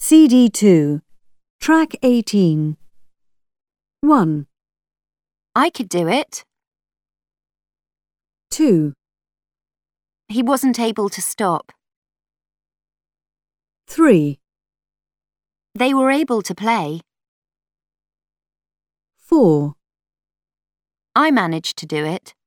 CD2, Track 18. 1, I could do it. 2, He wasn't able to stop. 3, They were able to play. 4, I managed to do it.